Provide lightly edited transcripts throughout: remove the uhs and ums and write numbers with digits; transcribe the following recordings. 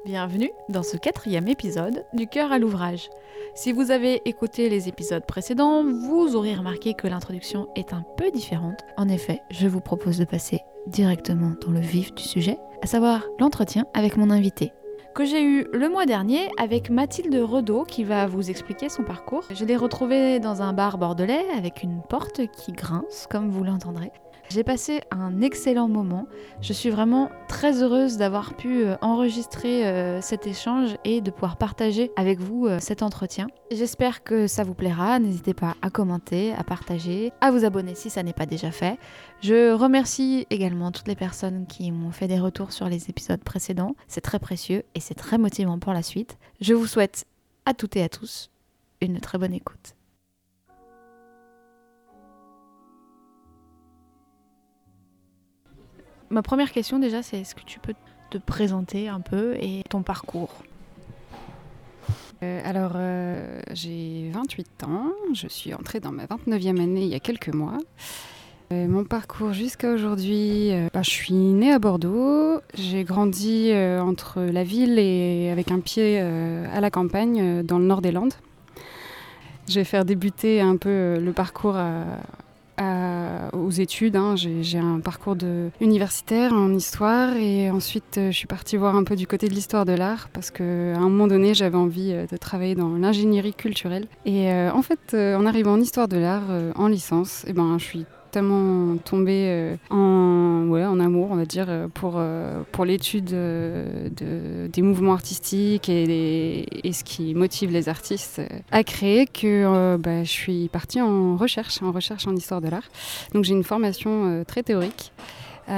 Bienvenue dans ce 4e épisode du Cœur à l'ouvrage. Si vous avez écouté les épisodes précédents, vous aurez remarqué que l'introduction est un peu différente. En effet, je vous propose de passer directement dans le vif du sujet, à savoir l'entretien avec mon invité, que j'ai eu le mois dernier avec Mathilde Redaud qui va vous expliquer son parcours. Je l'ai retrouvée dans un bar bordelais avec une porte qui grince, comme vous l'entendrez. J'ai passé un excellent moment. Je suis vraiment très heureuse d'avoir pu enregistrer cet échange et de pouvoir partager avec vous cet entretien. J'espère que ça vous plaira. N'hésitez pas à commenter, à partager, à vous abonner si ça n'est pas déjà fait. Je remercie également toutes les personnes qui m'ont fait des retours sur les épisodes précédents. C'est très précieux et c'est très motivant pour la suite. Je vous souhaite à toutes et à tous une très bonne écoute. Ma première question déjà, c'est est-ce que tu peux te présenter un peu et ton parcours ? J'ai 28 ans, je suis entrée dans ma 29e année il y a quelques mois. Mon parcours jusqu'à aujourd'hui, je suis née à Bordeaux, j'ai grandi entre la ville et avec un pied à la campagne dans le nord des Landes. Je vais faire débuter un peu le parcours aux études. J'ai un parcours universitaire en histoire et ensuite je suis partie voir un peu du côté de l'histoire de l'art parce qu'à un moment donné j'avais envie de travailler dans l'ingénierie culturelle. Et en arrivant en histoire de l'art en licence, je suis tellement tombée en amour, on va dire, pour l'étude des mouvements artistiques et ce qui motive les artistes à créer que je suis partie en recherche en histoire de l'art. Donc j'ai une formation très théorique. J'ai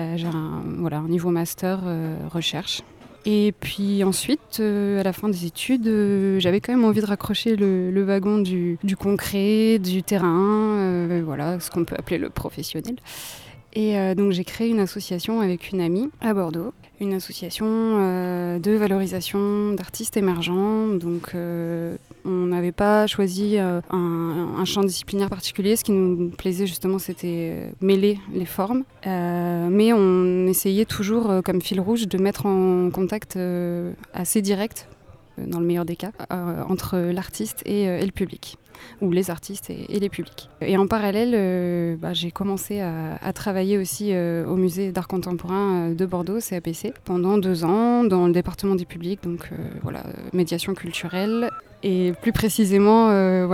un niveau master recherche. Et puis ensuite, à la fin des études, j'avais quand même envie de raccrocher le wagon du concret, du terrain, ce qu'on peut appeler le professionnel. Et donc j'ai créé une association avec une amie à Bordeaux, une association de valorisation d'artistes émergents. Donc on n'avait pas choisi un champ disciplinaire particulier. Ce qui nous plaisait justement, c'était mêler les formes. Mais on essayait toujours, comme fil rouge, de mettre en contact assez direct, dans le meilleur des cas, entre l'artiste et le public, ou les artistes et les publics. Et en parallèle, j'ai commencé à travailler aussi au musée d'art contemporain de Bordeaux, CAPC, pendant 2 ans, dans le département des publics, donc médiation culturelle. Et plus précisément,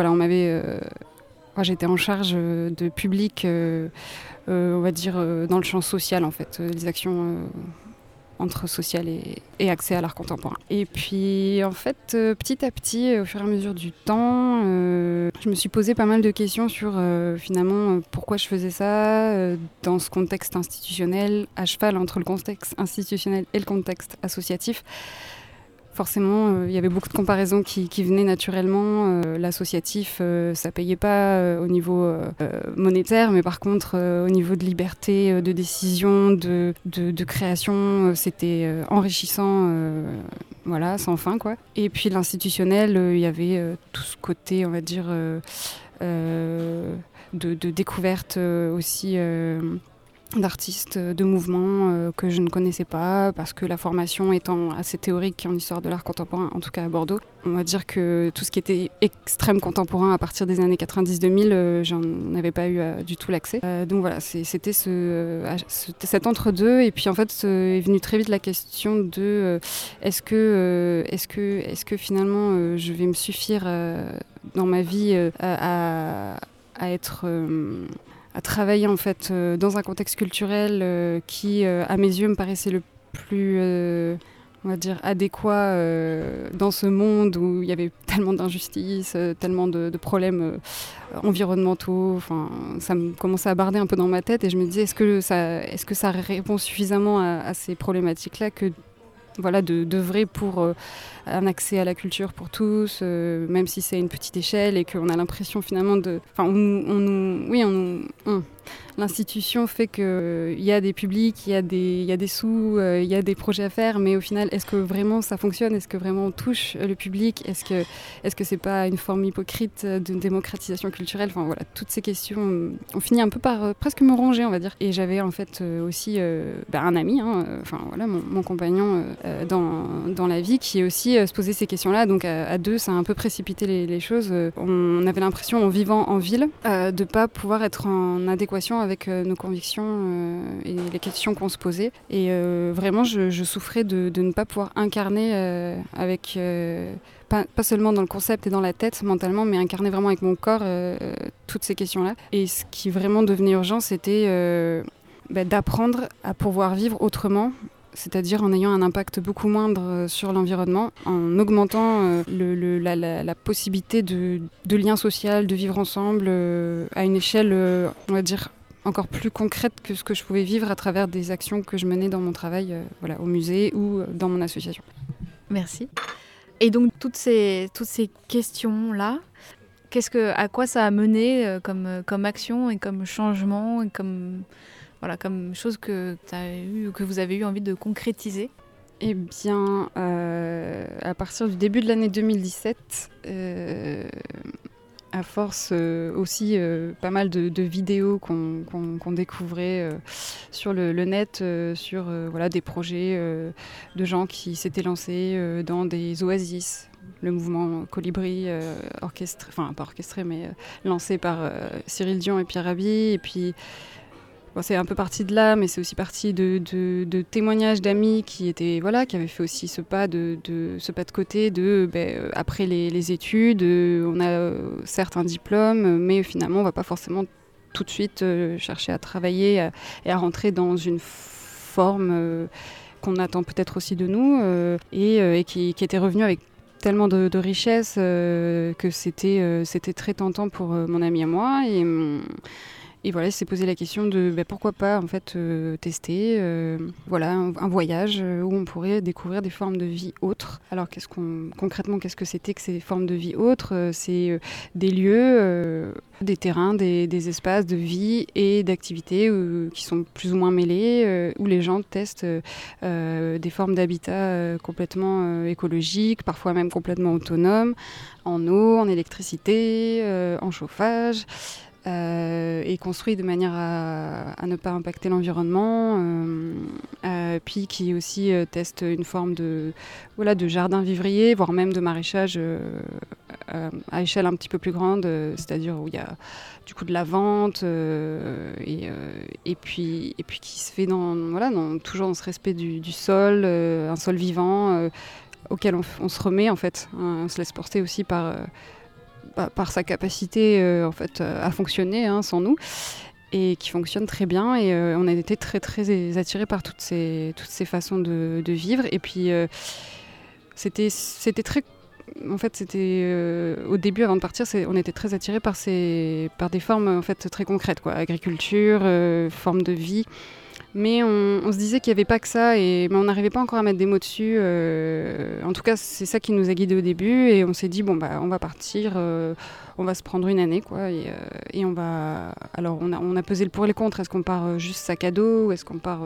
j'étais en charge de public, on va dire, dans le champ social, en fait, les actions entre social et accès à l'art contemporain. Et puis, en fait, petit à petit, au fur et à mesure du temps, je me suis posé pas mal de questions sur, finalement, pourquoi je faisais ça dans ce contexte institutionnel, à cheval entre le contexte institutionnel et le contexte associatif. Forcément, il y avait beaucoup de comparaisons qui venaient naturellement. L'associatif, ça payait pas au niveau monétaire, mais par contre, au niveau de liberté de décision, de création, c'était enrichissant, sans fin, quoi. Et puis l'institutionnel, il y avait tout ce côté, on va dire, de découverte aussi. D'artistes, de mouvements que je ne connaissais pas, parce que la formation étant assez théorique en histoire de l'art contemporain, en tout cas à Bordeaux, on va dire que tout ce qui était extrême contemporain à partir des années 90-2000, j'en avais pas eu du tout l'accès. Donc voilà, c'était cet entre-deux, et puis en fait est venue très vite la question de est-ce que finalement je vais me suffire dans ma vie à être... à travailler en fait dans un contexte culturel qui, à mes yeux, me paraissait le plus, on va dire, adéquat dans ce monde où il y avait tellement d'injustices, tellement de problèmes environnementaux. Enfin, ça me commençait à barder un peu dans ma tête et je me disais, est-ce que ça répond suffisamment à ces problématiques-là que d'œuvrer pour un accès à la culture pour tous, même si c'est à une petite échelle et qu'on a l'impression finalement l'institution fait qu'il y a des publics, il y a des sous, il y a des projets à faire, mais au final, est-ce que vraiment ça fonctionne ? Est-ce que vraiment on touche le public ? Est-ce que c'est pas une forme hypocrite de démocratisation culturelle ? Enfin voilà, toutes ces questions ont fini un peu par presque me ronger, on va dire. Et j'avais en fait aussi un ami, mon compagnon dans la vie, qui aussi se posait ces questions-là. Donc à deux, ça a un peu précipité les choses. On avait l'impression, en vivant en ville, de pas pouvoir être en adéquation avec nos convictions et les questions qu'on se posait. Et vraiment, je souffrais de ne pas pouvoir incarner avec... Pas seulement dans le concept et dans la tête mentalement, mais incarner vraiment avec mon corps toutes ces questions-là. Et ce qui vraiment devenait urgent, c'était d'apprendre à pouvoir vivre autrement, c'est-à-dire en ayant un impact beaucoup moindre sur l'environnement, en augmentant la possibilité de lien social, de vivre ensemble à une échelle, on va dire, encore plus concrète que ce que je pouvais vivre à travers des actions que je menais dans mon travail, au musée ou dans mon association. Merci. Et donc toutes ces questions-là, à quoi ça a mené comme action et comme changement et comme chose que vous avez eu envie de concrétiser ? Eh bien, à partir du début de l'année 2017, à force aussi pas mal de vidéos qu'on découvrait sur le net, sur des projets de gens qui s'étaient lancés dans des oasis. Le mouvement Colibri, pas orchestré, mais lancé par Cyril Dion et Pierre Rabhi. Et puis, c'est un peu parti de là, mais c'est aussi parti de témoignages d'amis qui avaient fait aussi ce pas de côté après les études, on a certes un diplôme, mais finalement on va pas forcément tout de suite chercher à travailler et à rentrer dans une forme qu'on attend peut-être aussi de nous et qui était revenue avec tellement de richesse que c'était très tentant pour mon ami et moi. Et voilà, il s'est posé la question de pourquoi pas en fait tester un voyage où on pourrait découvrir des formes de vie autres. Alors concrètement, qu'est-ce que c'était que ces formes de vie autres ? C'est des lieux, des terrains, des espaces de vie et d'activités qui sont plus ou moins mêlés, où les gens testent des formes d'habitat complètement écologiques, parfois même complètement autonomes, en eau, en électricité, en chauffage. Et construit de manière à ne pas impacter l'environnement, puis qui aussi teste une forme de jardin vivrier, voire même de maraîchage à échelle un petit peu plus grande, c'est-à-dire où il y a du coup de la vente et puis qui se fait toujours dans ce respect du sol, un sol vivant auquel on se remet en fait, on se laisse porter aussi par sa capacité à fonctionner sans nous, et qui fonctionne très bien. Et on a été très très attirés par toutes ces façons de vivre. Et puis c'était très... En fait, c'était au début, avant de partir, on était très attirés par des formes en fait très concrètes, quoi. Agriculture, forme de vie. Mais on se disait qu'il n'y avait pas que ça, mais on n'arrivait pas encore à mettre des mots dessus. En tout cas, c'est ça qui nous a guidés au début. Et on s'est dit, on va partir, on va se prendre une année, quoi. Et on va... Alors, on a pesé le pour et le contre. Est-ce qu'on part juste sac à dos ou est-ce qu'on part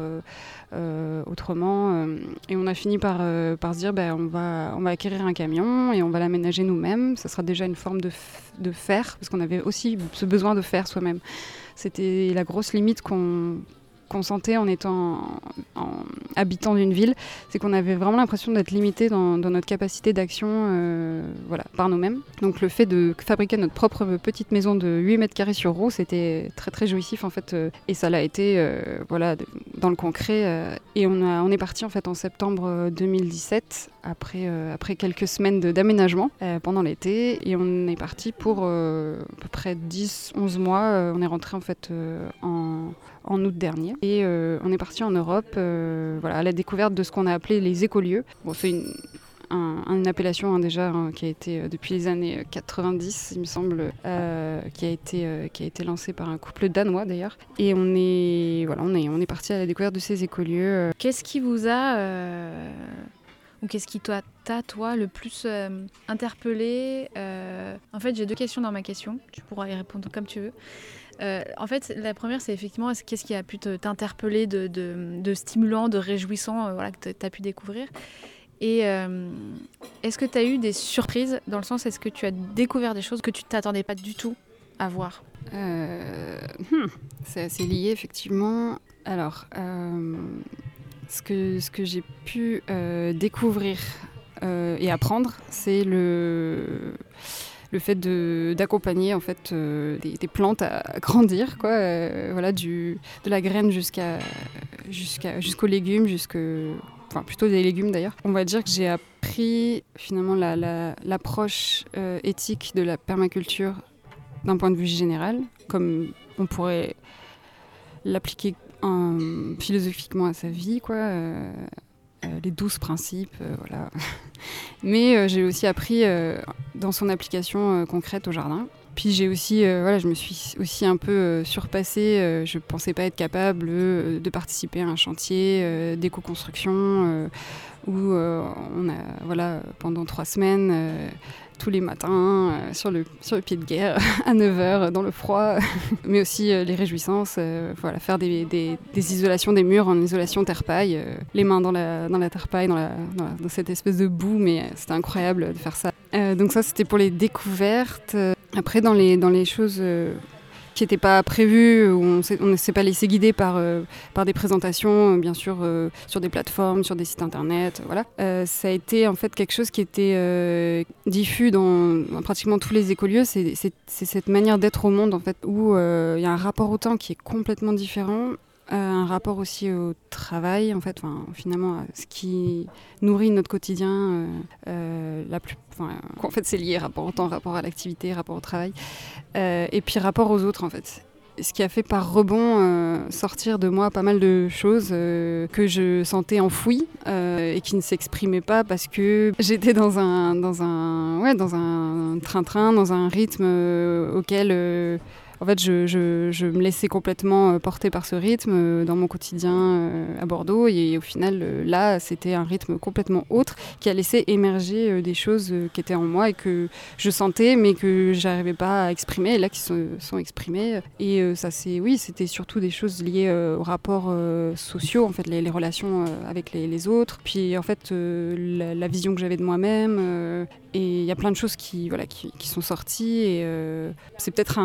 autrement Et on a fini par se dire, on va acquérir un camion et on va l'aménager nous-mêmes. Ça sera déjà une forme de faire, parce qu'on avait aussi ce besoin de faire soi-même. C'était la grosse limite qu'on sentait en habitant d'une ville, c'est qu'on avait vraiment l'impression d'être limité dans notre capacité d'action par nous-mêmes. Donc le fait de fabriquer notre propre petite maison de 8 mètres carrés sur roue, c'était très très jouissif en fait, et ça l'a été dans le concret. Et on est parti en fait en septembre 2017 après quelques semaines d'aménagement pendant l'été, et on est parti pour à peu près 10-11 mois. On est rentré en fait en août dernier, et on est parti en Europe à la découverte de ce qu'on a appelé les écolieux. C'est une appellation déjà qui a été depuis les années 90, il me semble, qui a été lancée par un couple danois d'ailleurs. Et on est parti à la découverte de ces écolieux. Qu'est-ce qui vous a ou qu'est-ce qui t'a toi le plus interpellé En fait, j'ai 2 questions dans ma question. Tu pourras y répondre comme tu veux. En fait, la première, c'est effectivement qu'est-ce qui a pu t'interpeller de stimulant, de réjouissant, que tu as pu découvrir. Et est-ce que tu as eu des surprises, dans le sens, est-ce que tu as découvert des choses que tu t'attendais pas du tout à voir? C'est assez lié, effectivement. Alors, ce que j'ai pu découvrir et apprendre, c'est le fait d'accompagner en fait des plantes à grandir, quoi. De la graine jusqu'aux légumes, plutôt des légumes d'ailleurs. On va dire que j'ai appris finalement l'approche éthique de la permaculture d'un point de vue général, comme on pourrait l'appliquer philosophiquement à sa vie, quoi. Les 12 principes, voilà. Mais j'ai aussi appris dans son application concrète au jardin. Puis j'ai aussi, je me suis aussi un peu surpassée. Je ne pensais pas être capable de participer à un chantier d'éco-construction où on a, pendant 3 semaines, tous les matins, sur le pied de guerre, à 9h, dans le froid. Mais aussi les réjouissances, faire des isolations des murs en isolation terre-paille, les mains dans la terre-paille, dans cette espèce de boue, mais c'était incroyable de faire ça. Donc ça, c'était pour les découvertes. Après, dans les choses qui n'étaient pas prévues, où on ne s'est pas laissé guider par des présentations, bien sûr, sur des plateformes, sur des sites internet, voilà. Ça a été en fait quelque chose qui était diffus dans pratiquement tous les écolieux. C'est cette manière d'être au monde, en fait, où il y a un rapport au temps qui est complètement différent. Un rapport aussi au travail, en fait, finalement, à ce qui nourrit notre quotidien. En fait, c'est lié, rapport au temps, rapport à l'activité, rapport au travail, et puis rapport aux autres, en fait. Ce qui a fait par rebond sortir de moi pas mal de choses que je sentais enfouies et qui ne s'exprimaient pas parce que j'étais dans un train-train, dans un rythme auquel... En fait, je me laissais complètement porter par ce rythme dans mon quotidien à Bordeaux. Et au final, là, c'était un rythme complètement autre qui a laissé émerger des choses qui étaient en moi et que je sentais, mais que je n'arrivais pas à exprimer, et là, qui se sont exprimées. Et ça, c'était surtout des choses liées aux rapports sociaux, en fait, les relations avec les autres. Puis, en fait, la vision que j'avais de moi-même. Et il y a plein de choses qui sont sorties. Et c'est peut-être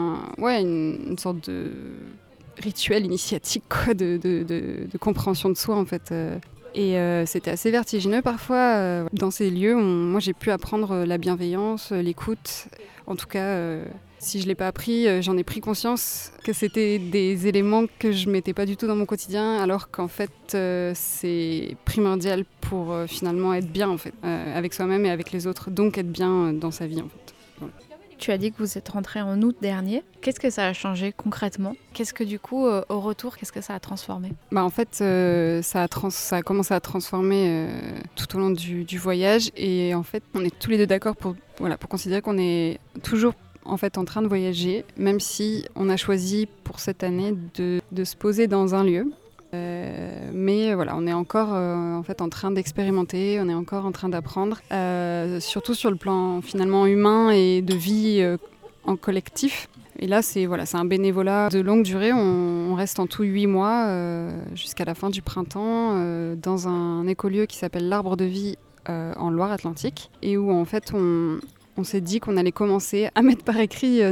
une sorte de rituel initiatique, quoi, de compréhension de soi, en fait. Et c'était assez vertigineux parfois. Dans ces lieux, moi j'ai pu apprendre la bienveillance, l'écoute. En tout cas, si je ne l'ai pas appris, j'en ai pris conscience que c'était des éléments que je ne mettais pas du tout dans mon quotidien, alors qu'en fait c'est primordial pour finalement être bien, en fait, avec soi-même et avec les autres, donc être bien dans sa vie, en fait. Voilà. Tu as dit que vous êtes rentré en août dernier. Qu'est-ce que ça a changé concrètement? Qu'est-ce que du coup, au retour, qu'est-ce que ça a transformé? En fait, ça a commencé à transformer tout au long du voyage. Et en fait, on est tous les deux d'accord pour considérer qu'on est toujours en fait en train de voyager, même si on a choisi pour cette année de se poser dans un lieu. Mais voilà, on est encore en fait en train d'expérimenter, on est encore en train d'apprendre, surtout sur le plan finalement humain et de vie en collectif. Et là, c'est un bénévolat de longue durée. On reste en tout 8 mois jusqu'à la fin du printemps dans un écolieu qui s'appelle l'Arbre de Vie en Loire-Atlantique, et où en fait on s'est dit qu'on allait commencer à mettre par écrit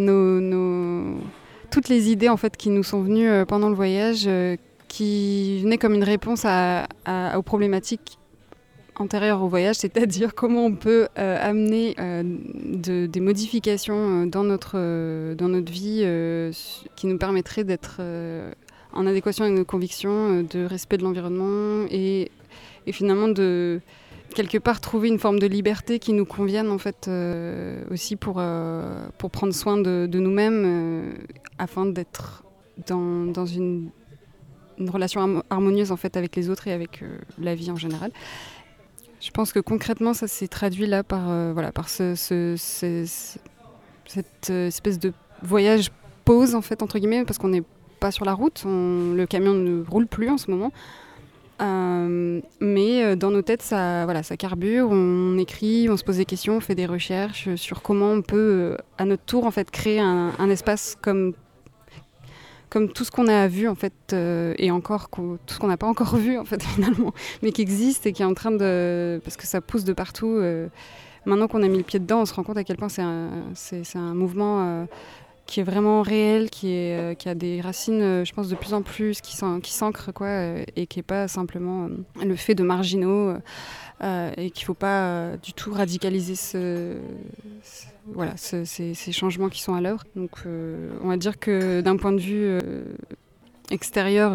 toutes les idées en fait qui nous sont venues pendant le voyage, qui venaient comme une réponse aux problématiques antérieures au voyage, c'est-à-dire comment on peut amener des modifications dans notre vie qui nous permettraient d'être en adéquation avec nos convictions, de respect de l'environnement et finalement de quelque part trouver une forme de liberté qui nous convienne, en fait, aussi pour prendre soin de nous-mêmes afin d'être dans une relation harmonieuse, en fait, avec les autres et avec la vie en général. Je pense que concrètement ça s'est traduit là par cette espèce de voyage pause, en fait, entre guillemets, parce qu'on n'est pas sur la route, le camion ne roule plus en ce moment. Mais dans nos têtes, ça carbure, on écrit, on se pose des questions, on fait des recherches sur comment on peut, à notre tour, en fait, créer un espace comme tout ce qu'on a vu, en fait, et encore tout ce qu'on n'a pas encore vu, en fait, finalement, mais qui existe et qui est en train de... Parce que ça pousse de partout. Maintenant qu'on a mis le pied dedans, on se rend compte à quel point c'est un mouvement qui est vraiment réel, qui a des racines, je pense, de plus en plus, qui s'ancrent, quoi, et qui n'est pas simplement le fait de marginaux, et qu'il ne faut pas du tout radicaliser ces changements qui sont à l'œuvre. Donc on va dire que d'un point de vue extérieur,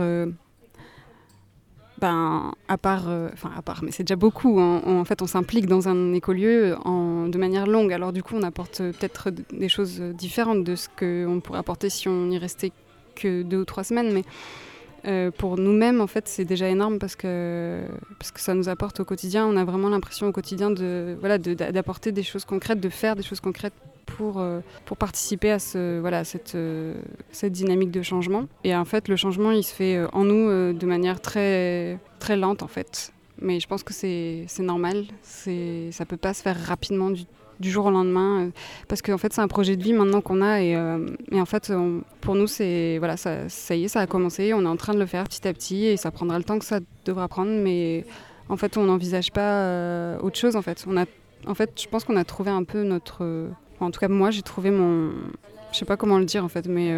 à part, mais c'est déjà beaucoup, hein. En fait, on s'implique dans un écolieu de manière longue. Alors du coup, on apporte peut-être des choses différentes de ce qu'on pourrait apporter si on n'y restait que 2 ou 3 semaines. Mais pour nous-mêmes, en fait, c'est déjà énorme parce que ça nous apporte au quotidien. On a vraiment l'impression au quotidien d'apporter des choses concrètes, de faire des choses concrètes pour participer à cette dynamique de changement. Et en fait, le changement, il se fait en nous de manière très, très lente, en fait. Mais je pense que c'est normal. Ça peut pas se faire rapidement du jour au lendemain, parce qu'en fait, c'est un projet de vie maintenant qu'on a. Et en fait, pour nous, ça y est, ça a commencé. On est en train de le faire petit à petit et ça prendra le temps que ça devra prendre. Mais en fait, on n'envisage pas autre chose, en fait. Je pense qu'on a trouvé un peu notre... en tout cas, moi, j'ai trouvé je sais pas comment le dire, en fait, mais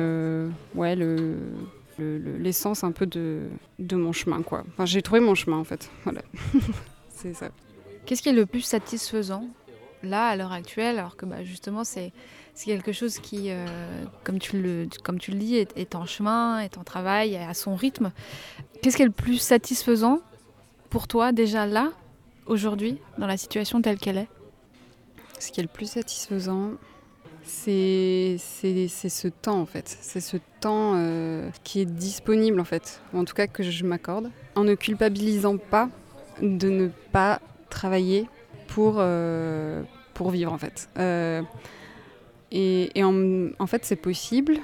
l'essence un peu de mon chemin, quoi. Enfin, j'ai trouvé mon chemin, en fait. Voilà. C'est ça. Qu'est-ce qui est le plus satisfaisant, là, à l'heure actuelle, alors que justement, c'est quelque chose qui, comme tu le dis, est en chemin, est en travail, à son rythme. Qu'est-ce qui est le plus satisfaisant pour toi, déjà là, aujourd'hui, dans la situation telle qu'elle est ? Ce qui est le plus satisfaisant, c'est ce temps, en fait. C'est ce temps qui est disponible, en fait. Ou en tout cas que je m'accorde. En ne culpabilisant pas de ne pas travailler pour vivre, en fait. En fait, c'est possible.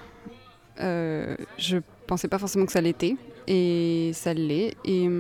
Je pensais pas forcément que ça l'était. Et ça l'est.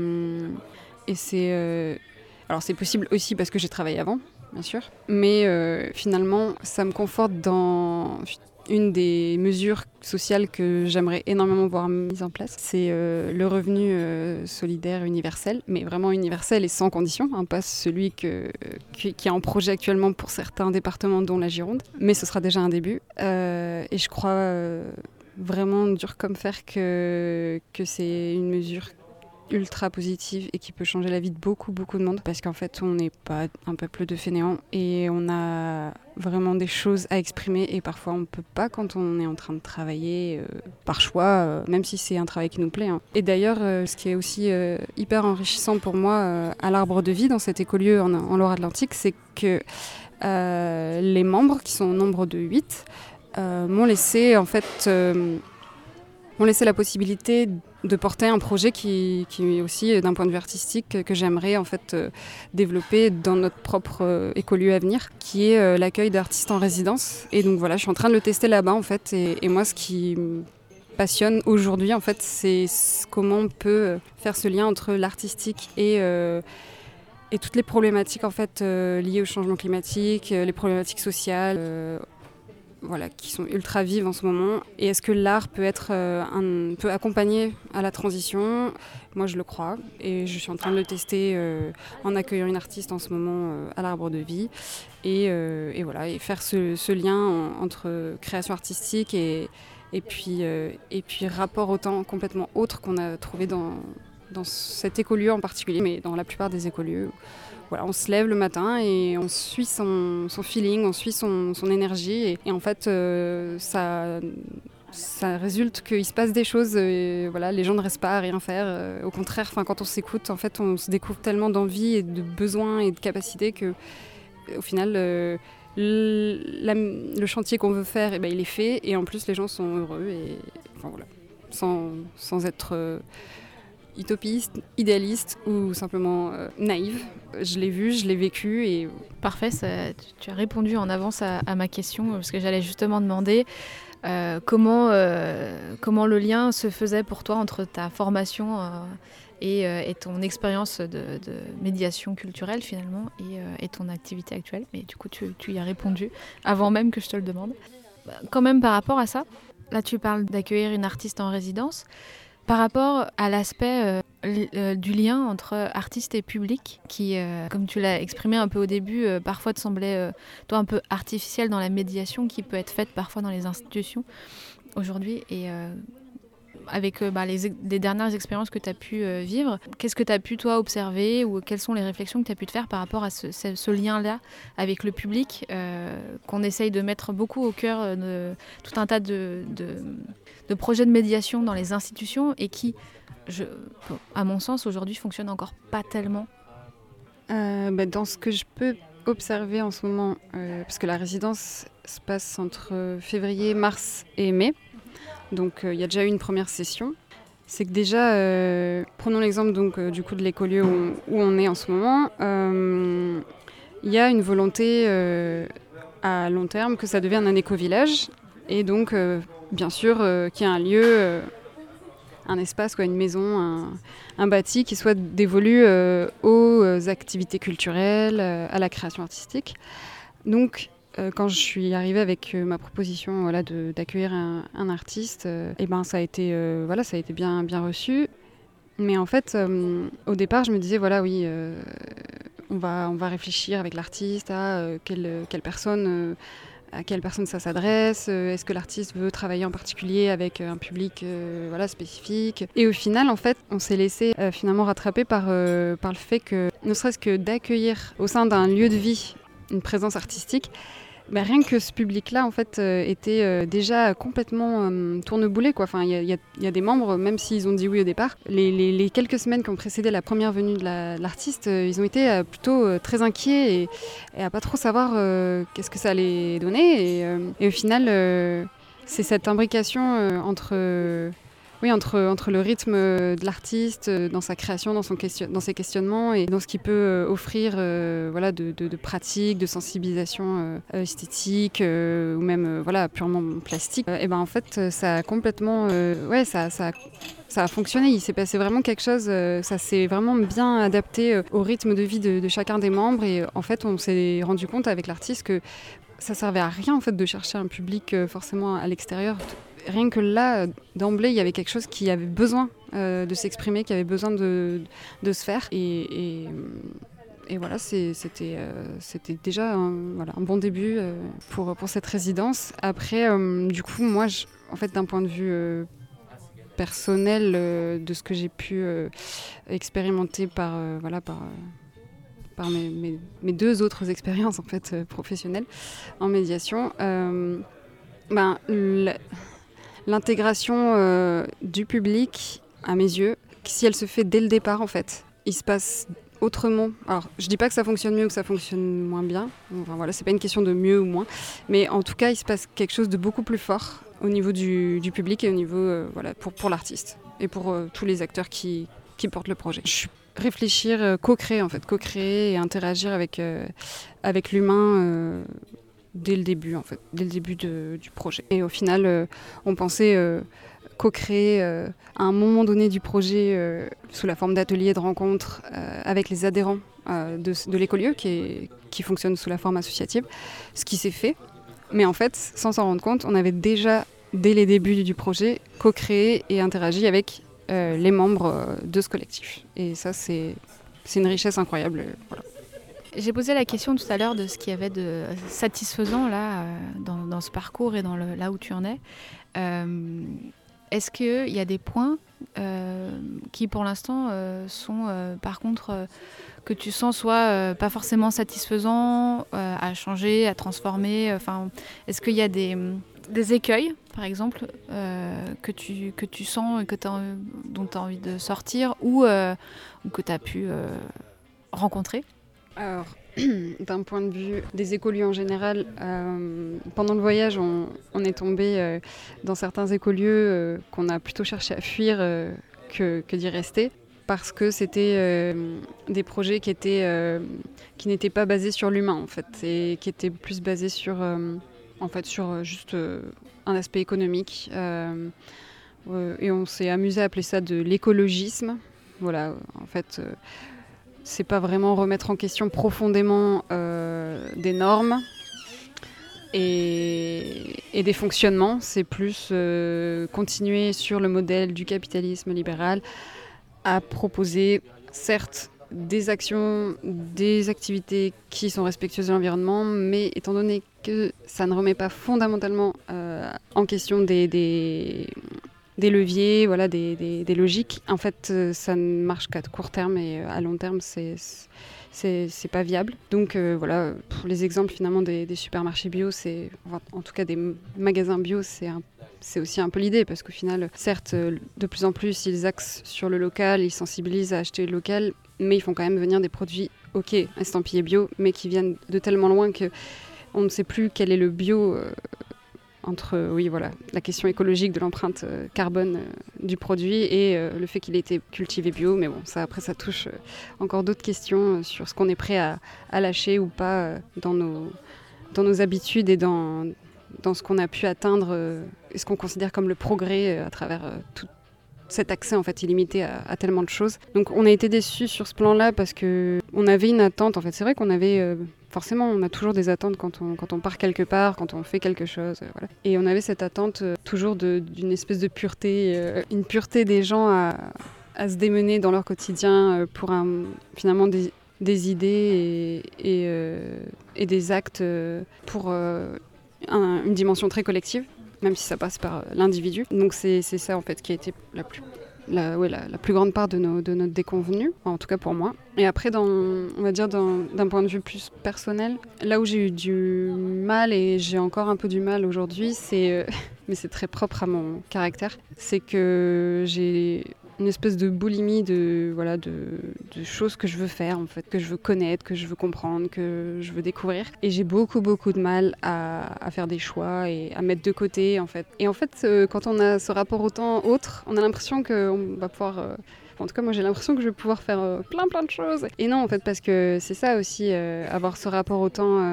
Et c'est... alors, c'est possible aussi parce que j'ai travaillé avant, bien sûr. Mais finalement, ça me conforte dans une des mesures sociales que j'aimerais énormément voir mises en place. C'est le revenu solidaire universel, mais vraiment universel et sans condition, hein, pas celui qui est en projet actuellement pour certains départements, dont la Gironde. Mais ce sera déjà un début. Et je crois vraiment dur comme fer que c'est une mesure ultra positive et qui peut changer la vie de beaucoup, beaucoup de monde, parce qu'en fait, on n'est pas un peuple de fainéants et on a vraiment des choses à exprimer et parfois on ne peut pas quand on est en train de travailler par choix, même si c'est un travail qui nous plaît, hein. Et d'ailleurs, ce qui est aussi hyper enrichissant pour moi à l'Arbre de Vie, dans cet écolieu en Loire-Atlantique, c'est que les membres, qui sont au nombre de 8, m'ont laissé en fait... m'ont laissé la possibilité de porter un projet qui est aussi, d'un point de vue artistique, que j'aimerais en fait développer dans notre propre écolieu à venir, qui est l'accueil d'artistes en résidence. Et donc voilà, je suis en train de le tester là-bas, en fait. Et moi, ce qui me passionne aujourd'hui, en fait, c'est comment on peut faire ce lien entre l'artistique et toutes les problématiques, en fait, liées au changement climatique, les problématiques sociales, qui sont ultra vives en ce moment. Et est-ce que l'art peut peut accompagner à la transition ? Moi, je le crois. Et je suis en train de le tester en accueillant une artiste en ce moment à l'Arbre de Vie. Et faire ce lien entre création artistique et puis rapport au temps complètement autre qu'on a trouvé dans cet écolieu en particulier, mais dans la plupart des écolieux. Voilà, on se lève le matin et on suit son feeling, on suit son énergie. Et en fait, ça résulte qu'il se passe des choses. Les gens ne restent pas à rien faire. Au contraire, quand on s'écoute, en fait, on se découvre tellement d'envie et de besoins et de capacités que, au final, le chantier qu'on veut faire, il est fait. Et en plus, les gens sont heureux. Et, sans être... utopiste, idéaliste ou simplement naïve. Je l'ai vu, je l'ai vécu et... Parfait, tu as répondu en avance à ma question, parce que j'allais justement demander comment le lien se faisait pour toi entre ta formation et ton expérience de médiation culturelle finalement et ton activité actuelle. Mais du coup, tu y as répondu avant même que je te le demande. Quand même par rapport à ça, là tu parles d'accueillir une artiste en résidence. Par rapport à l'aspect du lien entre artiste et public, qui, comme tu l'as exprimé un peu au début, parfois te semblait toi un peu artificiel dans la médiation qui peut être faite parfois dans les institutions aujourd'hui. Et avec les dernières expériences que tu as pu vivre, qu'est-ce que tu as pu toi observer ou quelles sont les réflexions que tu as pu te faire par rapport à ce lien-là avec le public qu'on essaye de mettre beaucoup au cœur de tout un tas de projets de médiation dans les institutions et qui, à mon sens, aujourd'hui fonctionnent encore pas tellement. Dans ce que je peux observer en ce moment, parce que la résidence se passe entre février, mars et mai, donc il y a déjà eu une première session. C'est que déjà, prenons l'exemple donc, du coup de l'écolieu où on est en ce moment, il y a une volonté à long terme que ça devienne un éco-village et donc bien sûr qu'il y ait un lieu, un espace, une maison, un bâti qui soit dévolu aux activités culturelles, à la création artistique. Donc quand je suis arrivée avec ma proposition d'accueillir un artiste, ça a été bien reçu. Mais en fait, au départ, je me disais, on va réfléchir avec l'artiste à quelle personne ça s'adresse, est-ce que l'artiste veut travailler en particulier avec un public spécifique. Et au final, en fait, on s'est laissé finalement rattraper par le fait que, ne serait-ce que d'accueillir au sein d'un lieu de vie une présence artistique, rien que ce public-là, en fait, était déjà complètement tourneboulé, quoi. Enfin, il y a des membres, même s'ils ont dit oui au départ, les quelques semaines qui ont précédé la première venue de l'artiste, ils ont été plutôt très inquiets et à pas trop savoir qu'est-ce que ça allait donner. Et au final, c'est cette imbrication entre le rythme de l'artiste, dans sa création, dans ses questionnements et dans ce qu'il peut offrir de pratiques, de sensibilisation esthétique ou même purement plastique. En fait, ça a complètement... ça a fonctionné. Il s'est passé vraiment quelque chose, ça s'est vraiment bien adapté au rythme de vie de chacun des membres. Et en fait, on s'est rendu compte avec l'artiste que ça servait à rien en fait, de chercher un public forcément à l'extérieur. Rien que là, d'emblée, il y avait quelque chose qui avait besoin de s'exprimer, qui avait besoin de se faire. Et voilà, c'était déjà un bon début pour cette résidence. Après, du coup, moi, en fait, d'un point de vue personnel, de ce que j'ai pu expérimenter par mes deux autres expériences en fait, professionnelles en médiation, l'intégration du public, à mes yeux, si elle se fait dès le départ, en fait, il se passe autrement. Alors, je dis pas que ça fonctionne mieux ou que ça fonctionne moins bien. Enfin, voilà, c'est pas une question de mieux ou moins. Mais en tout cas, il se passe quelque chose de beaucoup plus fort au niveau du public et au niveau, pour l'artiste et pour tous les acteurs qui portent le projet. Réfléchir, co-créer et interagir avec l'humain dès le début, en fait, dès le début du projet. Et au final, on pensait co-créer à un moment donné du projet sous la forme d'ateliers de rencontres avec les adhérents de l'écolieu qui fonctionne sous la forme associative, ce qui s'est fait. Mais en fait, sans s'en rendre compte, on avait déjà, dès les débuts du projet, co-créé et interagi avec les membres de ce collectif. Et ça, c'est une richesse incroyable. Voilà. J'ai posé la question tout à l'heure de ce qu'il y avait de satisfaisant là, dans ce parcours et là où tu en es. Est-ce qu'il y a des points qui, pour l'instant, sont par contre que tu sens soit pas forcément satisfaisants à changer, à transformer est-ce qu'il y a des écueils, par exemple, que tu sens et dont tu as envie de sortir ou que tu as pu rencontrer ? Alors, d'un point de vue des écolieux en général, pendant le voyage, on est tombé dans certains écolieux qu'on a plutôt cherché à fuir que d'y rester, parce que c'était des projets qui n'étaient pas basés sur l'humain, en fait, et qui étaient plus basés sur juste un aspect économique. Et on s'est amusé à appeler ça de l'écologisme. Voilà, en fait, c'est pas vraiment remettre en question profondément des normes et des fonctionnements, c'est plus continuer sur le modèle du capitalisme libéral à proposer, certes, des actions, des activités qui sont respectueuses de l'environnement, mais étant donné que ça ne remet pas fondamentalement en question des leviers, voilà, des logiques, en fait, ça ne marche qu'à court terme et à long terme, c'est pas viable. Donc voilà, pour les exemples finalement des supermarchés bio, en tout cas des magasins bio, c'est aussi un peu l'idée, parce qu'au final, certes, de plus en plus, ils axent sur le local, ils sensibilisent à acheter le local, mais ils font quand même venir des produits, ok, estampillés bio, mais qui viennent de tellement loin qu'on ne sait plus quel est le bio entre la question écologique de l'empreinte carbone du produit et le fait qu'il ait été cultivé bio. Mais bon, ça touche encore d'autres questions sur ce qu'on est prêt à lâcher ou pas dans nos habitudes et dans ce qu'on a pu atteindre et ce qu'on considère comme le progrès à travers tout cet accès en fait illimité à tellement de choses. Donc on a été déçus sur ce plan-là parce qu'on avait une attente. En fait, c'est vrai qu'on avait forcément, on a toujours des attentes quand on part quelque part, quand on fait quelque chose. Voilà. Et on avait cette attente toujours d'une espèce de pureté, une pureté des gens à se démener dans leur quotidien pour finalement des idées et des actes pour une dimension très collective, même si ça passe par l'individu. Donc c'est ça en fait qui a été la plus grande part de notre déconvenue, en tout cas pour moi. Et après, on va dire d'un point de vue plus personnel, là où j'ai eu du mal, et j'ai encore un peu du mal aujourd'hui, mais c'est très propre à mon caractère, c'est que j'ai une espèce de boulimie de choses que je veux faire, en fait, que je veux connaître, que je veux comprendre, que je veux découvrir. Et j'ai beaucoup de mal à faire des choix et à mettre de côté, en fait. Et en fait, quand on a ce rapport au temps autre, on a l'impression qu'on va pouvoir... en tout cas, moi, j'ai l'impression que je vais pouvoir faire plein de choses. Et non, en fait, parce que c'est ça aussi, avoir ce rapport au temps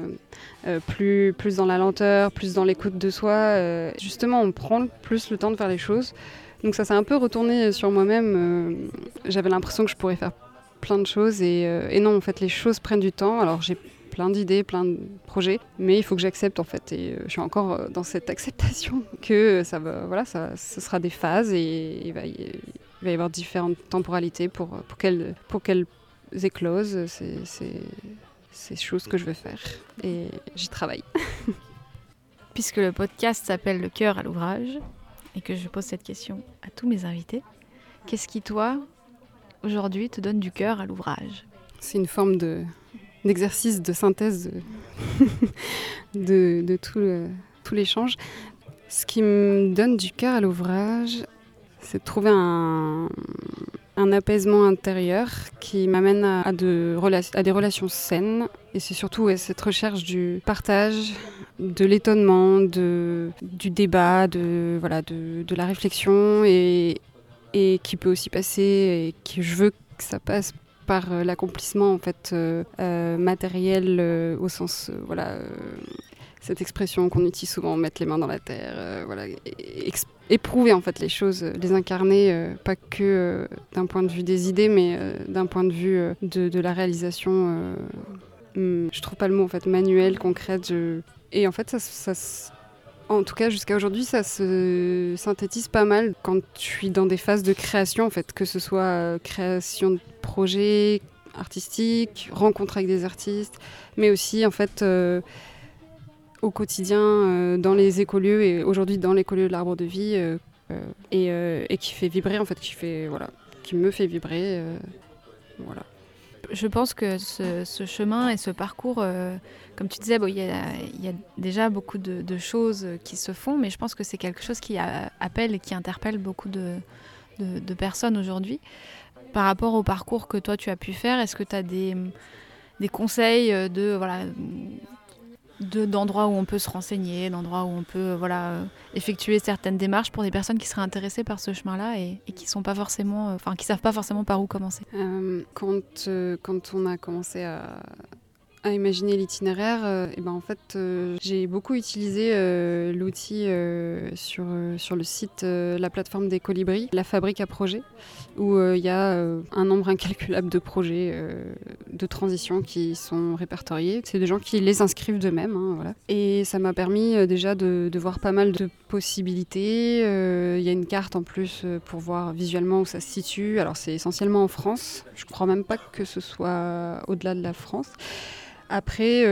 plus dans la lenteur, plus dans l'écoute de soi. Justement, on prend plus le temps de faire les choses. Donc ça s'est un peu retourné sur moi-même. J'avais l'impression que je pourrais faire plein de choses et non, en fait, les choses prennent du temps. Alors j'ai plein d'idées, plein de projets, mais il faut que j'accepte en fait. Et je suis encore dans cette acceptation que ce sera des phases et il va y avoir différentes temporalités pour qu'elles éclosent. C'est choses que je veux faire et j'y travaille. Puisque le podcast s'appelle Le cœur à l'ouvrage, et que je pose cette question à tous mes invités, qu'est-ce qui, toi, aujourd'hui, te donne du cœur à l'ouvrage ? C'est une forme d'exercice de synthèse de tout l'échange. Ce qui me donne du cœur à l'ouvrage, c'est de trouver un apaisement intérieur qui m'amène à des relations saines. Et c'est surtout cette recherche du partage, de l'étonnement, du débat, de la réflexion et qui peut aussi passer, et que je veux que ça passe par l'accomplissement en fait, matériel au sens... cette expression qu'on utilise souvent, mettre les mains dans la terre, éprouver en fait les choses, les incarner, pas que d'un point de vue des idées, mais d'un point de vue de la réalisation. Je trouve pas le mot en fait, manuel, concrète. Et en fait, en tout cas jusqu'à aujourd'hui, ça se synthétise pas mal quand je suis dans des phases de création, en fait, que ce soit création de projets artistiques, rencontre avec des artistes, mais aussi en fait au quotidien dans les écolieux, et aujourd'hui dans l'écolieu de l'Arbre de Vie, et qui fait vibrer en fait, qui me fait vibrer, voilà. Je pense que ce chemin et ce parcours, comme tu disais, il y a déjà beaucoup de choses qui se font, mais je pense que c'est quelque chose qui appelle et qui interpelle beaucoup de personnes aujourd'hui. Par rapport au parcours que toi tu as pu faire, est-ce que tu as des conseils d'endroits où on peut se renseigner, d'endroits où on peut effectuer certaines démarches pour des personnes qui seraient intéressées par ce chemin-là et qui sont pas forcément, qui savent pas forcément par où commencer. Quand on a commencé à imaginer l'itinéraire, j'ai beaucoup utilisé l'outil sur le site, la plateforme des Colibris, la fabrique à projets, où il y a un nombre incalculable de projets de transition qui sont répertoriés. C'est des gens qui les inscrivent d'eux-mêmes, hein, voilà. Et ça m'a permis déjà de voir pas mal de possibilités. Il y a une carte en plus pour voir visuellement où ça se situe. Alors c'est essentiellement en France. Je crois même pas que ce soit au-delà de la France. Après,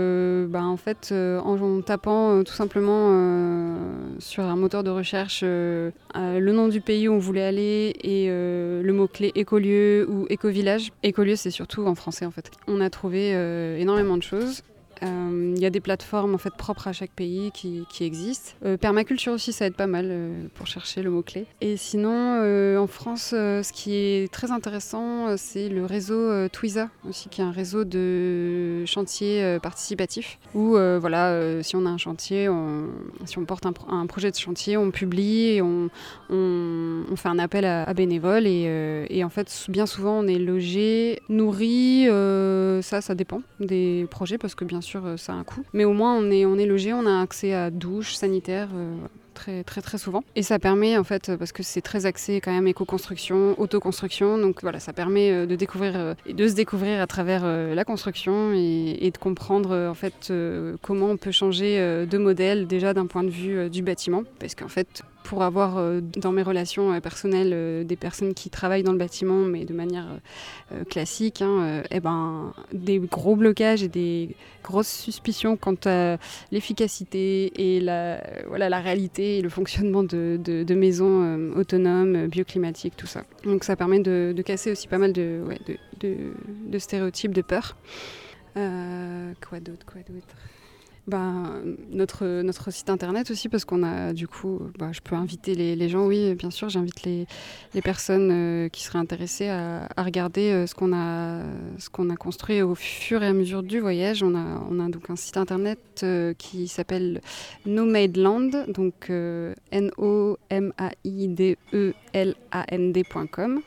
en tapant tout simplement sur un moteur de recherche le nom du pays où on voulait aller et le mot-clé écolieu ou écovillage. Écolieu, c'est surtout en français en fait. On a trouvé énormément de choses. Il y a des plateformes en fait propres à chaque pays qui existent. Permaculture aussi, ça aide pas mal pour chercher le mot-clé. Et sinon, en France, ce qui est très intéressant, c'est le réseau Twiza aussi, qui est un réseau de chantiers participatifs où si on a un chantier, si on porte un projet de chantier, on publie et on fait un appel à bénévoles et en fait, bien souvent, on est logé, nourri, ça dépend des projets parce que bien sûr ça a un coût, mais au moins on est logé, on a accès à douche, sanitaire, très très très souvent, et ça permet en fait, parce que c'est très axé quand même éco-construction, autoconstruction, donc voilà, ça permet de se découvrir à travers la construction et de comprendre en fait comment on peut changer de modèle déjà d'un point de vue du bâtiment, parce qu'en fait pour avoir dans mes relations personnelles des personnes qui travaillent dans le bâtiment, mais de manière classique, des gros blocages et des grosses suspicions quant à l'efficacité et la réalité et le fonctionnement de maisons autonomes, bioclimatiques, tout ça. Donc ça permet de casser aussi pas mal de stéréotypes, de peurs. Quoi d'autre notre site internet aussi, parce qu'on a du coup, je peux inviter les gens, oui bien sûr, j'invite les personnes qui seraient intéressées à regarder ce qu'on a construit au fur et à mesure du voyage. On a donc un site internet qui s'appelle Nomadeland, donc nomaidland.com.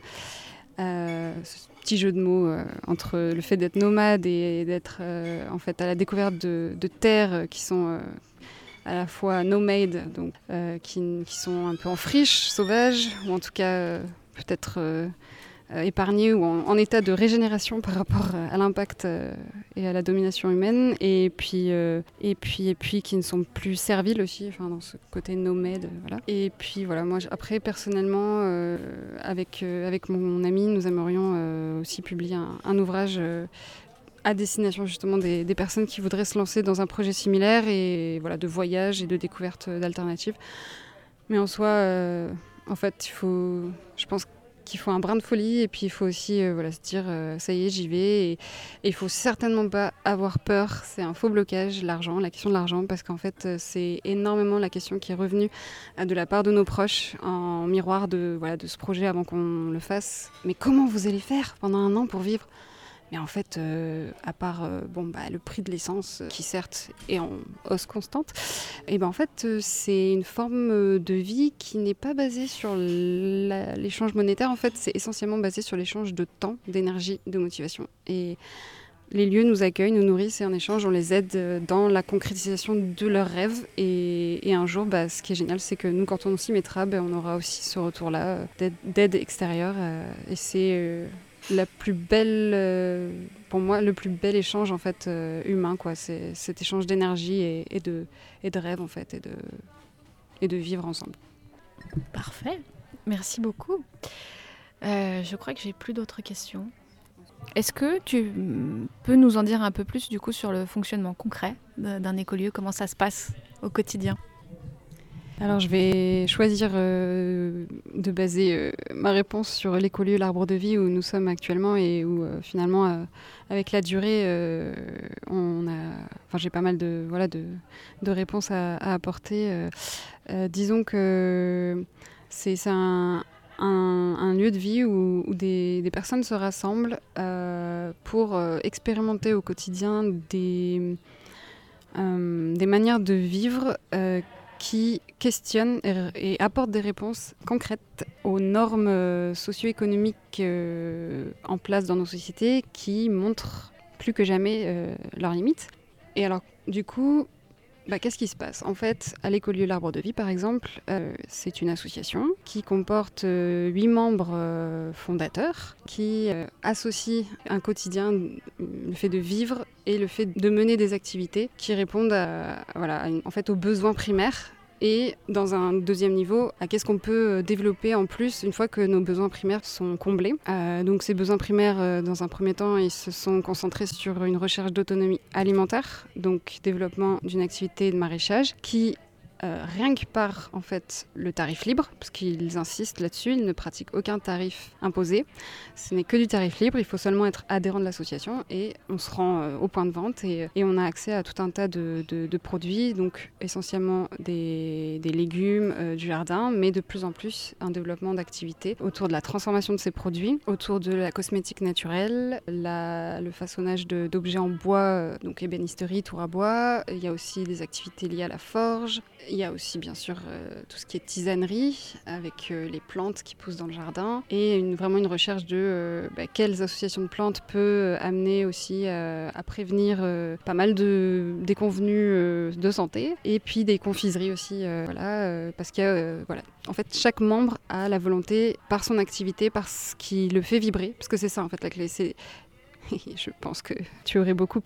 Petit jeu de mots entre le fait d'être nomade et d'être en fait à la découverte de terres qui sont à la fois nomades, donc qui sont un peu en friche, sauvages, ou en tout cas peut-être épargnés ou en état de régénération par rapport à l'impact et à la domination humaine, et puis qui ne sont plus serviles aussi, enfin dans ce côté nomade, voilà. Et puis voilà, moi après personnellement avec mon ami, nous aimerions aussi publier un ouvrage à destination justement des personnes qui voudraient se lancer dans un projet similaire et voilà, de voyage et de découverte d'alternatives. Mais en soi, en fait, je pense qu'il faut un brin de folie, et puis il faut aussi se dire ça y est, j'y vais, et il faut certainement pas avoir peur. C'est un faux blocage, la question de l'argent, parce qu'en fait c'est énormément la question qui est revenue de la part de nos proches en miroir de ce projet avant qu'on le fasse. Mais comment vous allez faire pendant un an pour vivre ? Mais en fait, à part le prix de l'essence, qui certes est en hausse constante, et en fait, c'est une forme de vie qui n'est pas basée sur l'échange monétaire. En fait, c'est essentiellement basé sur l'échange de temps, d'énergie, de motivation. Et les lieux nous accueillent, nous nourrissent, et en échange, on les aide dans la concrétisation de leurs rêves. Et un jour, ce qui est génial, c'est que nous, quand on s'y mettra, on aura aussi ce retour-là d'aide extérieure. Et c'est la plus belle, pour moi, le plus bel échange en fait humain, quoi. C'est cet échange d'énergie et de rêve en fait, et de vivre ensemble. Parfait, merci beaucoup. Je crois que j'ai plus d'autres questions. Est-ce que tu peux nous en dire un peu plus du coup sur le fonctionnement concret d'un écolieu, comment ça se passe au quotidien ? Alors je vais choisir de baser ma réponse sur l'écolieu L'Arbre de Vie où nous sommes actuellement, et où finalement avec la durée j'ai pas mal de réponses à apporter. Disons que c'est un lieu de vie où des personnes se rassemblent pour expérimenter au quotidien des manières de vivre qui questionnent et apportent des réponses concrètes aux normes socio-économiques en place dans nos sociétés, qui montrent plus que jamais leurs limites. Et alors, du coup, qu'est-ce qui se passe ? En fait, à l'écolieu L'Arbre de Vie, par exemple, c'est une association qui comporte 8 membres fondateurs qui associent un quotidien, le fait de vivre et le fait de mener des activités qui répondent en fait, aux besoins primaires. Et dans un deuxième niveau, à qu'est-ce qu'on peut développer en plus une fois que nos besoins primaires sont comblés. Donc ces besoins primaires, dans un premier temps, ils se sont concentrés sur une recherche d'autonomie alimentaire, donc développement d'une activité de maraîchage qui, rien que par en fait, le tarif libre, parce qu'ils insistent là-dessus, ils ne pratiquent aucun tarif imposé. Ce n'est que du tarif libre, il faut seulement être adhérent de l'association et on se rend au point de vente et on a accès à tout un tas de produits, donc essentiellement des légumes, du jardin, mais de plus en plus un développement d'activités autour de la transformation de ces produits, autour de la cosmétique naturelle, le façonnage d'objets en bois, donc ébénisterie, tour à bois. Il y a aussi des activités liées à la forge. Il y a aussi bien sûr tout ce qui est tisanerie avec les plantes qui poussent dans le jardin et vraiment une recherche de quelles associations de plantes peut amener aussi à prévenir pas mal de déconvenus de santé et puis des confiseries aussi parce que en fait chaque membre a la volonté par son activité, par ce qui le fait vibrer, parce que c'est ça en fait la clé, c'est je pense que tu aurais beaucoup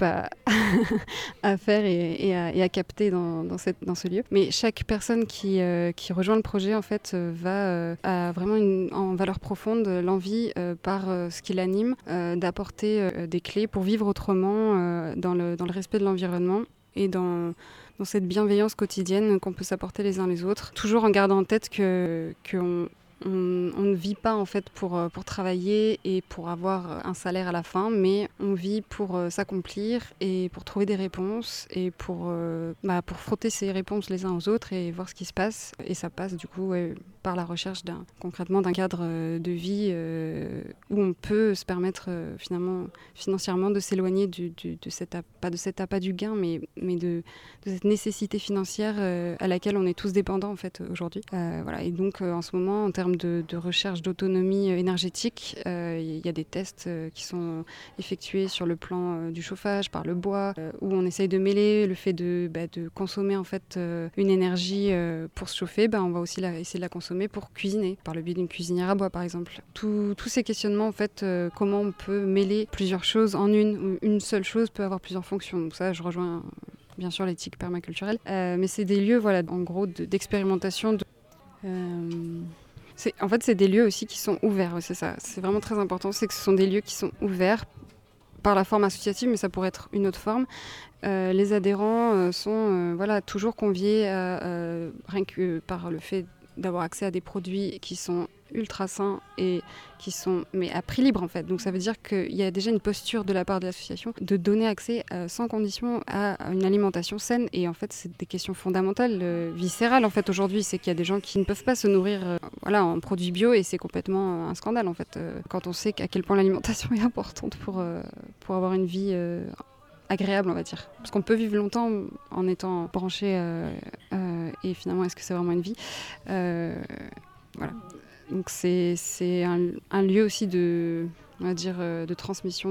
à faire et à capter dans ce lieu. Mais chaque personne qui rejoint le projet en fait, a vraiment en valeur profonde l'envie, par ce qui l'anime, d'apporter des clés pour vivre autrement dans le respect de l'environnement et dans cette bienveillance quotidienne qu'on peut s'apporter les uns les autres, toujours en gardant en tête qu'on ne vit pas en fait pour travailler et pour avoir un salaire à la fin, mais on vit pour s'accomplir et pour trouver des réponses et pour frotter ces réponses les uns aux autres et voir ce qui se passe. Et ça passe du coup par la recherche concrètement d'un cadre de vie où on peut se permettre financièrement de s'éloigner de cet appât du gain, mais de cette nécessité financière à laquelle on est tous dépendants en fait aujourd'hui. Et donc en ce moment, en termes de recherche d'autonomie énergétique, il y a des tests qui sont effectués sur le plan du chauffage par le bois, où on essaye de mêler le fait de consommer en fait une énergie pour se chauffer. On va aussi essayer de la consommer pour cuisiner, par le biais d'une cuisinière à bois par exemple. Tous ces questionnements en fait, comment on peut mêler plusieurs choses en une seule chose peut avoir plusieurs fonctions. Donc ça, je rejoins bien sûr l'éthique permaculturelle, mais c'est des lieux en gros d'expérimentation. En fait, c'est des lieux aussi qui sont ouverts, c'est ça. C'est vraiment très important, c'est que ce sont des lieux qui sont ouverts par la forme associative, mais ça pourrait être une autre forme. Les adhérents sont toujours conviés, rien que par le fait d'avoir accès à des produits qui sont ultra sains et qui sont à prix libre en fait. Donc ça veut dire qu'il y a déjà une posture de la part de l'association de donner accès sans condition à une alimentation saine, et en fait c'est des questions fondamentales, viscérales en fait aujourd'hui, c'est qu'il y a des gens qui ne peuvent pas se nourrir en produits bio, et c'est complètement un scandale en fait quand on sait à quel point l'alimentation est importante pour avoir une vie agréable, on va dire. Parce qu'on peut vivre longtemps en étant branché et finalement, est-ce que c'est vraiment une vie ? Voilà. Donc c'est un lieu aussi de transmission,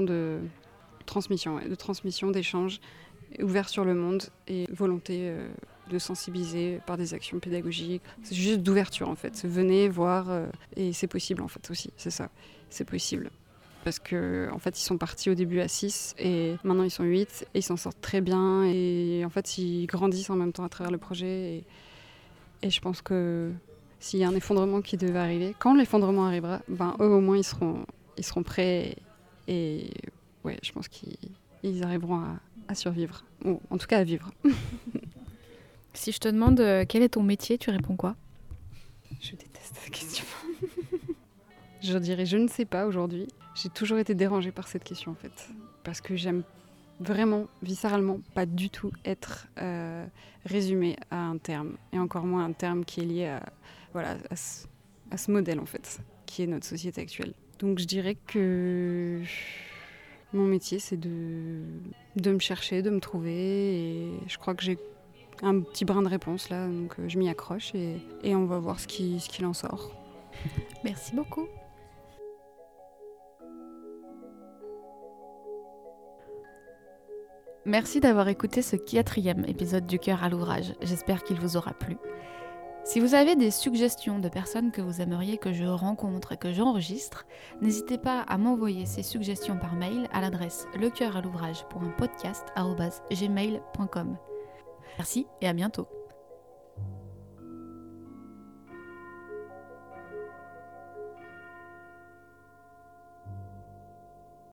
d'échange, ouvert sur le monde et volonté de sensibiliser par des actions pédagogiques. C'est juste d'ouverture en fait. Venez voir et c'est possible en fait aussi, c'est ça. C'est possible. Parce qu'en fait, ils sont partis au début à 6 et maintenant ils sont 8 et ils s'en sortent très bien. Et en fait, ils grandissent en même temps à travers le projet. Et je pense que s'il y a un effondrement qui devait arriver, quand l'effondrement arrivera, eux au moins ils seront prêts. Et ouais, je pense qu'ils arriveront à survivre. Ou en tout cas à vivre. Si je te demande quel est ton métier, tu réponds quoi ? Je déteste cette question. Je dirais je ne sais pas aujourd'hui. J'ai toujours été dérangée par cette question en fait. Parce que j'aime vraiment, viscéralement, pas du tout être résumée à un terme. Et encore moins un terme qui est lié à ce modèle en fait, qui est notre société actuelle. Donc je dirais que mon métier c'est de me chercher, de me trouver. Et je crois que j'ai un petit brin de réponse là, donc je m'y accroche et on va voir ce qu'il en sort. Merci beaucoup. Merci d'avoir écouté ce 4e épisode du Cœur à l'ouvrage. J'espère qu'il vous aura plu. Si vous avez des suggestions de personnes que vous aimeriez que je rencontre et que j'enregistre, n'hésitez pas à m'envoyer ces suggestions par mail à l'adresse lecoeuralouvrage.podcast@gmail.com. Merci et à bientôt.